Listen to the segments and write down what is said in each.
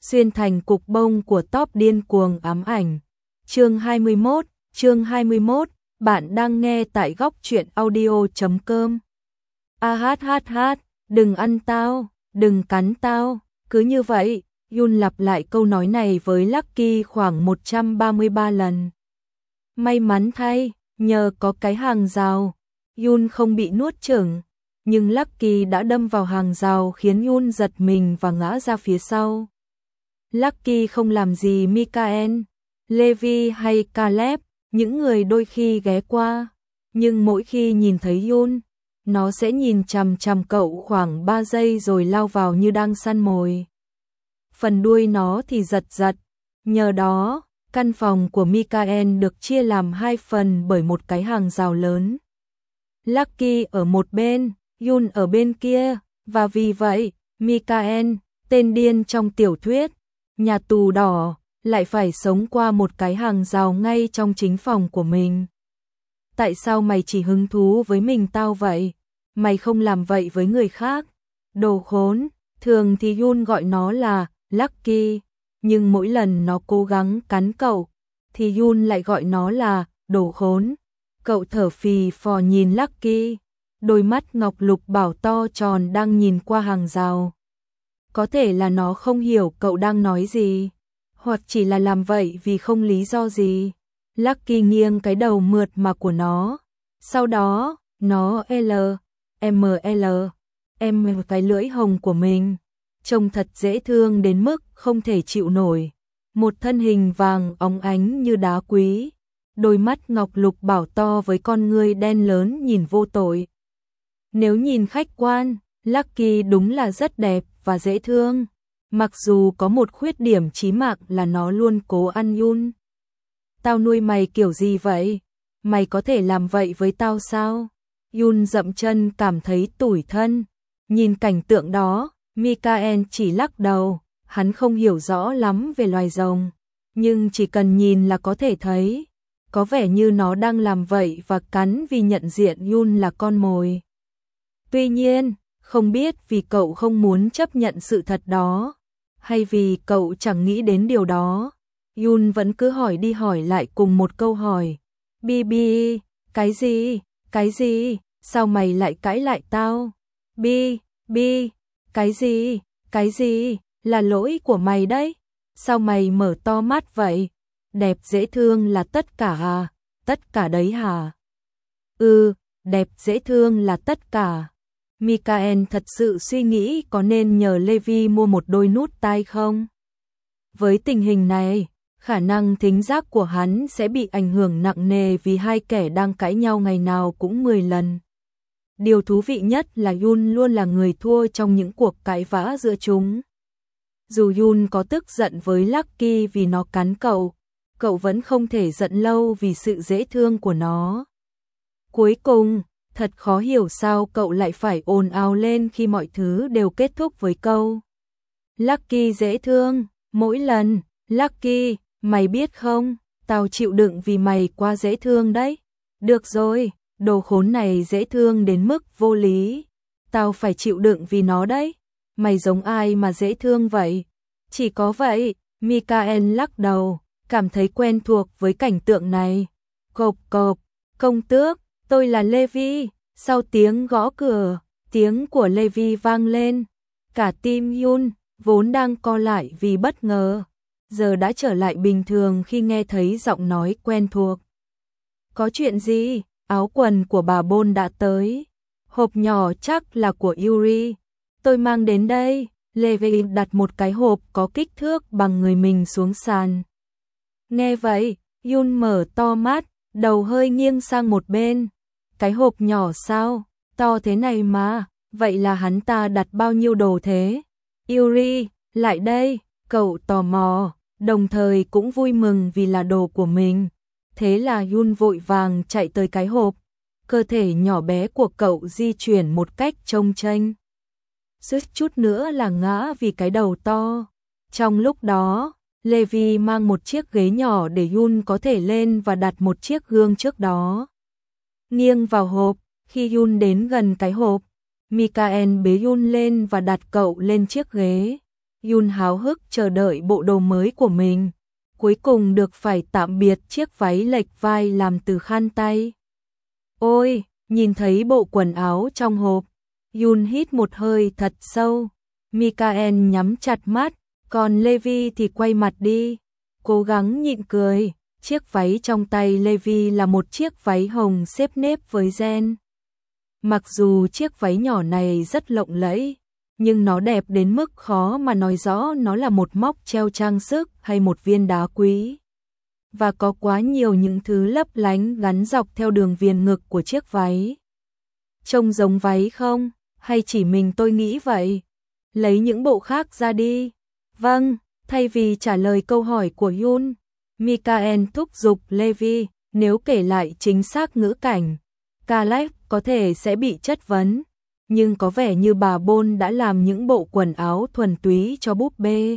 xuyên thành cục bông của top điên cuồng ám ảnh. Chương 21, bạn đang nghe tại góc truyện audio.com. Đừng ăn tao, đừng cắn tao, cứ như vậy, Yun lặp lại câu nói này với Lucky khoảng 133 lần. May mắn thay, nhờ có cái hàng rào, Yun không bị nuốt chửng, nhưng Lucky đã đâm vào hàng rào khiến Yun giật mình và ngã ra phía sau. Lucky không làm gì Mikael, Levi hay Caleb, những người đôi khi ghé qua, nhưng mỗi khi nhìn thấy Yun, nó sẽ nhìn chằm chằm cậu khoảng 3 giây rồi lao vào như đang săn mồi. Phần đuôi nó thì giật giật, nhờ đó, căn phòng của Mikael được chia làm 2 phần bởi một cái hàng rào lớn. Lucky ở một bên, Yun ở bên kia, và vì vậy, Mikael, tên điên trong tiểu thuyết, nhà tù đỏ, lại phải sống qua một cái hàng rào ngay trong chính phòng của mình. Tại sao mày chỉ hứng thú với mình tao vậy? Mày không làm vậy với người khác. Đồ khốn, thường thì Yun gọi nó là Lucky, nhưng mỗi lần nó cố gắng cắn cậu, thì Yun lại gọi nó là đồ khốn. Cậu thở phì phò nhìn Lucky, đôi mắt ngọc lục bảo to tròn đang nhìn qua hàng rào. Có thể là nó không hiểu cậu đang nói gì, hoặc chỉ là làm vậy vì không lý do gì. Lucky nghiêng cái đầu mượt mà của nó, sau đó, nó em cái lưỡi hồng của mình, trông thật dễ thương đến mức không thể chịu nổi. Một thân hình vàng óng ánh như đá quý, đôi mắt ngọc lục bảo to với con ngươi đen lớn nhìn vô tội. Nếu nhìn khách quan, Lucky đúng là rất đẹp và dễ thương, mặc dù có một khuyết điểm chí mạng là nó luôn cố ăn Yun. Tao nuôi mày kiểu gì vậy? Mày có thể làm vậy với tao sao? Yun dậm chân cảm thấy tủi thân. Nhìn cảnh tượng đó, Mikael chỉ lắc đầu, hắn không hiểu rõ lắm về loài rồng, nhưng chỉ cần nhìn là có thể thấy, có vẻ như nó đang làm vậy và cắn vì nhận diện Yun là con mồi. Tuy nhiên, không biết vì cậu không muốn chấp nhận sự thật đó, hay vì cậu chẳng nghĩ đến điều đó, Yun vẫn cứ hỏi đi hỏi lại cùng một câu hỏi. Bibi, cái gì, sao mày lại cãi lại tao? Bi, cái gì, là lỗi của mày đấy. Sao mày mở to mắt vậy? Đẹp dễ thương là tất cả à? Tất cả đấy hả? Đẹp dễ thương là tất cả. Mikael thật sự suy nghĩ có nên nhờ Levi mua một đôi nút tai không? Với tình hình này, khả năng thính giác của hắn sẽ bị ảnh hưởng nặng nề vì hai kẻ đang cãi nhau ngày nào cũng 10 lần. Điều thú vị nhất là Yun luôn là người thua trong những cuộc cãi vã giữa chúng. Dù Yun có tức giận với Lucky vì nó cắn cậu vẫn không thể giận lâu vì sự dễ thương của nó. Cuối cùng, thật khó hiểu sao cậu lại phải ồn ào lên khi mọi thứ đều kết thúc với câu Lucky dễ thương, mỗi lần, Lucky, mày biết không, tao chịu đựng vì mày quá dễ thương đấy. Được rồi, đồ khốn này dễ thương đến mức vô lý, tao phải chịu đựng vì nó đấy. Mày giống ai mà dễ thương vậy? Chỉ có vậy, Mikael lắc đầu, cảm thấy quen thuộc với cảnh tượng này. Cộp, công tước, tôi là Levi. Sau tiếng gõ cửa, tiếng của Levi vang lên. Cả tim Yun, vốn đang co lại vì bất ngờ, giờ đã trở lại bình thường khi nghe thấy giọng nói quen thuộc. Có chuyện gì? Áo quần của bà Bôn đã tới. Hộp nhỏ chắc là của Yuri. Tôi mang đến đây. Levi đặt một cái hộp có kích thước bằng người mình xuống sàn. Nghe vậy, Yun mở to mắt, đầu hơi nghiêng sang một bên. Cái hộp nhỏ sao? To thế này mà, vậy là hắn ta đặt bao nhiêu đồ thế? Yuri, lại đây, cậu tò mò, đồng thời cũng vui mừng vì là đồ của mình. Thế là Yun vội vàng chạy tới cái hộp, cơ thể nhỏ bé của cậu di chuyển một cách chông chênh. Suýt chút nữa là ngã vì cái đầu to. Trong lúc đó, Levi mang một chiếc ghế nhỏ để Yun có thể lên và đặt một chiếc gương trước đó. Nghiêng vào hộp, khi Yun đến gần cái hộp, Mikael bế Yun lên và đặt cậu lên chiếc ghế. Yun háo hức chờ đợi bộ đồ mới của mình. Cuối cùng được phải tạm biệt chiếc váy lệch vai làm từ khăn tay. Ôi, nhìn thấy bộ quần áo trong hộp, Yun hít một hơi thật sâu. Michael nhắm chặt mắt, còn Levi thì quay mặt đi, cố gắng nhịn cười. Chiếc váy trong tay Levi là một chiếc váy hồng xếp nếp với ren. Mặc dù chiếc váy nhỏ này rất lộng lẫy, nhưng nó đẹp đến mức khó mà nói rõ nó là một móc treo trang sức hay một viên đá quý. Và có quá nhiều những thứ lấp lánh gắn dọc theo đường viền ngực của chiếc váy. Trông giống váy không? Hay chỉ mình tôi nghĩ vậy? Lấy những bộ khác ra đi. Vâng, thay vì trả lời câu hỏi của Yun, Michael thúc giục Levi, nếu kể lại chính xác ngữ cảnh, Caleb có thể sẽ bị chất vấn, nhưng có vẻ như bà Bôn đã làm những bộ quần áo thuần túy cho búp bê.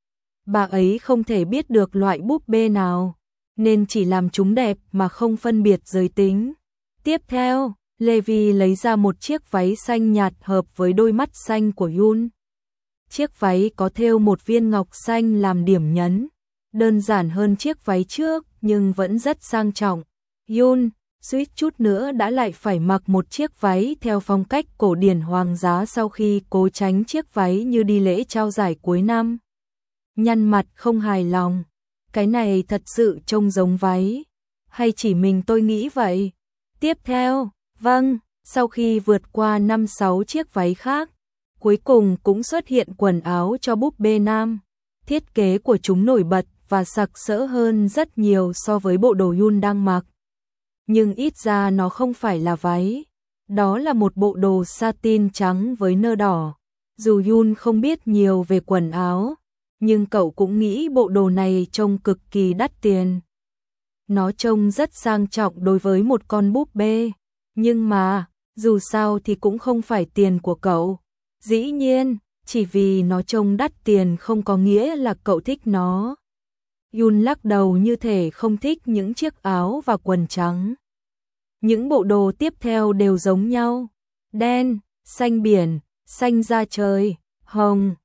Bà ấy không thể biết được loại búp bê nào, nên chỉ làm chúng đẹp mà không phân biệt giới tính. Tiếp theo, Levi lấy ra một chiếc váy xanh nhạt hợp với đôi mắt xanh của Yun. Chiếc váy có thêu một viên ngọc xanh làm điểm nhấn, đơn giản hơn chiếc váy trước nhưng vẫn rất sang trọng. Yun suýt chút nữa đã lại phải mặc một chiếc váy theo phong cách cổ điển hoàng giá sau khi cố tránh chiếc váy như đi lễ trao giải cuối năm. Nhăn mặt không hài lòng, cái này thật sự trông giống váy, hay chỉ mình tôi nghĩ vậy? Tiếp theo, vâng, sau khi vượt qua 5-6 chiếc váy khác, cuối cùng cũng xuất hiện quần áo cho búp bê nam. Thiết kế của chúng nổi bật và sặc sỡ hơn rất nhiều so với bộ đồ Yun đang mặc. Nhưng ít ra nó không phải là váy, đó là một bộ đồ satin trắng với nơ đỏ. Dù Yun không biết nhiều về quần áo, nhưng cậu cũng nghĩ bộ đồ này trông cực kỳ đắt tiền. Nó trông rất sang trọng đối với một con búp bê, nhưng mà, dù sao thì cũng không phải tiền của cậu. Dĩ nhiên, chỉ vì nó trông đắt tiền không có nghĩa là cậu thích nó. Yun lắc đầu như thể không thích những chiếc áo và quần trắng. Những bộ đồ tiếp theo đều giống nhau. Đen, xanh biển, xanh da trời, hồng,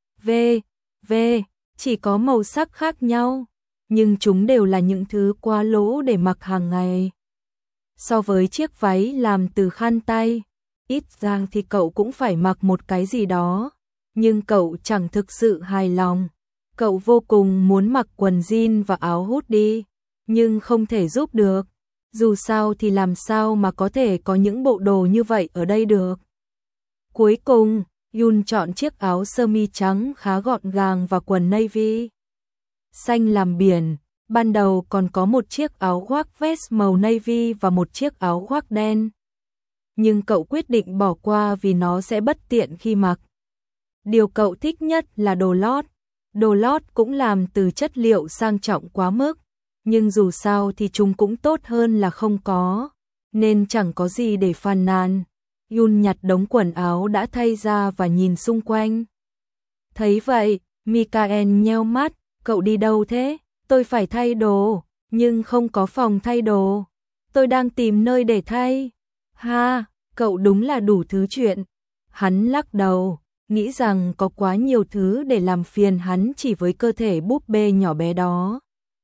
v, chỉ có màu sắc khác nhau. Nhưng chúng đều là những thứ quá lỗ để mặc hàng ngày. So với chiếc váy làm từ khăn tay, ít ra thì cậu cũng phải mặc một cái gì đó. Nhưng cậu chẳng thực sự hài lòng. Cậu vô cùng muốn mặc quần jean và áo hoodie, nhưng không thể giúp được. Dù sao thì làm sao mà có thể có những bộ đồ như vậy ở đây được. Cuối cùng, Yun chọn chiếc áo sơ mi trắng khá gọn gàng và quần navy xanh làm biển. Ban đầu còn có một chiếc áo khoác vest màu navy và một chiếc áo khoác đen. Nhưng cậu quyết định bỏ qua vì nó sẽ bất tiện khi mặc. Điều cậu thích nhất là đồ lót. Đồ lót cũng làm từ chất liệu sang trọng quá mức, nhưng dù sao thì chúng cũng tốt hơn là không có, nên chẳng có gì để phàn nàn. Yun nhặt đống quần áo đã thay ra và nhìn xung quanh. Thấy vậy, Michael nheo mắt, cậu đi đâu thế? Tôi phải thay đồ, nhưng không có phòng thay đồ. Tôi đang tìm nơi để thay. Ha, cậu đúng là đủ thứ chuyện. Hắn lắc đầu, nghĩ rằng có quá nhiều thứ để làm phiền hắn chỉ với cơ thể búp bê nhỏ bé đó.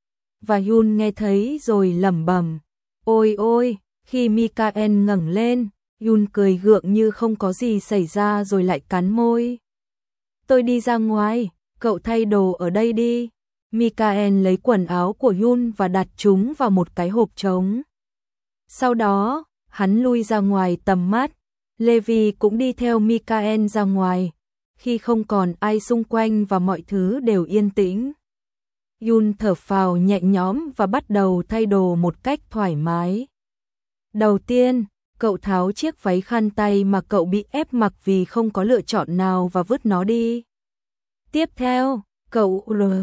Và Yun nghe thấy rồi lẩm bẩm, ôi ôi. Khi Michael ngẩng lên, Yun cười gượng như không có gì xảy ra rồi lại cắn môi. Tôi đi ra ngoài, cậu thay đồ ở đây đi. Michael lấy quần áo của Yun và đặt chúng vào một cái hộp trống. Sau đó, hắn lui ra ngoài tầm mắt. Levi cũng đi theo Michael ra ngoài. Khi không còn ai xung quanh và mọi thứ đều yên tĩnh, Yun thở phào nhẹ nhõm và bắt đầu thay đồ một cách thoải mái. Đầu tiên, cậu tháo chiếc váy khăn tay mà cậu bị ép mặc vì không có lựa chọn nào và vứt nó đi. Tiếp theo, cậu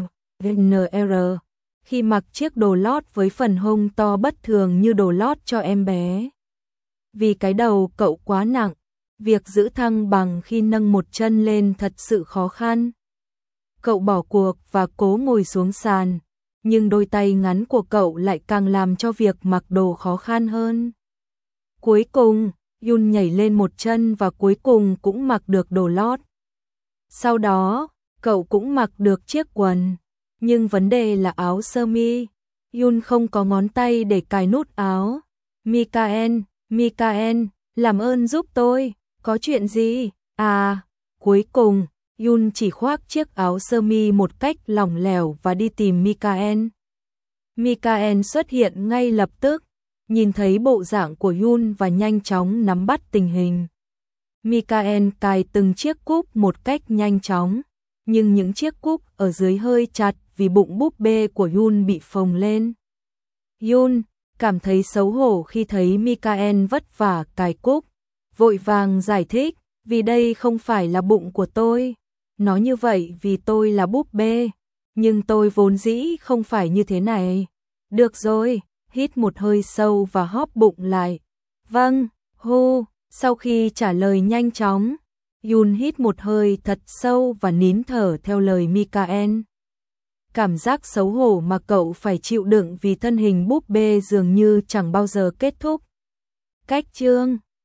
RNR khi mặc chiếc đồ lót với phần hông to bất thường như đồ lót cho em bé. Vì cái đầu cậu quá nặng, việc giữ thăng bằng khi nâng một chân lên thật sự khó khăn. Cậu bỏ cuộc và cố ngồi xuống sàn, nhưng đôi tay ngắn của cậu lại càng làm cho việc mặc đồ khó khăn hơn. Cuối cùng, Yun nhảy lên một chân và cuối cùng cũng mặc được đồ lót. Sau đó, cậu cũng mặc được chiếc quần. Nhưng vấn đề là áo sơ mi. Yun không có ngón tay để cài nút áo. Mikael, làm ơn giúp tôi, có chuyện gì? À, cuối cùng, Yun chỉ khoác chiếc áo sơ mi một cách lỏng lẻo và đi tìm Mikael. Mikael xuất hiện ngay lập tức, nhìn thấy bộ dạng của Yun và nhanh chóng nắm bắt tình hình. Mikael cài từng chiếc cúc một cách nhanh chóng, nhưng những chiếc cúc ở dưới hơi chặt vì bụng búp bê của Yun bị phồng lên. Yun cảm thấy xấu hổ khi thấy Mikael vất vả cài cúc, vội vàng giải thích, vì đây không phải là bụng của tôi. Nói như vậy vì tôi là búp bê, nhưng tôi vốn dĩ không phải như thế này. Được rồi, hít một hơi sâu và hóp bụng lại. Vâng, hô, sau khi trả lời nhanh chóng, Yun hít một hơi thật sâu và nín thở theo lời Mikael. Cảm giác xấu hổ mà cậu phải chịu đựng vì thân hình búp bê dường như chẳng bao giờ kết thúc. Cách chương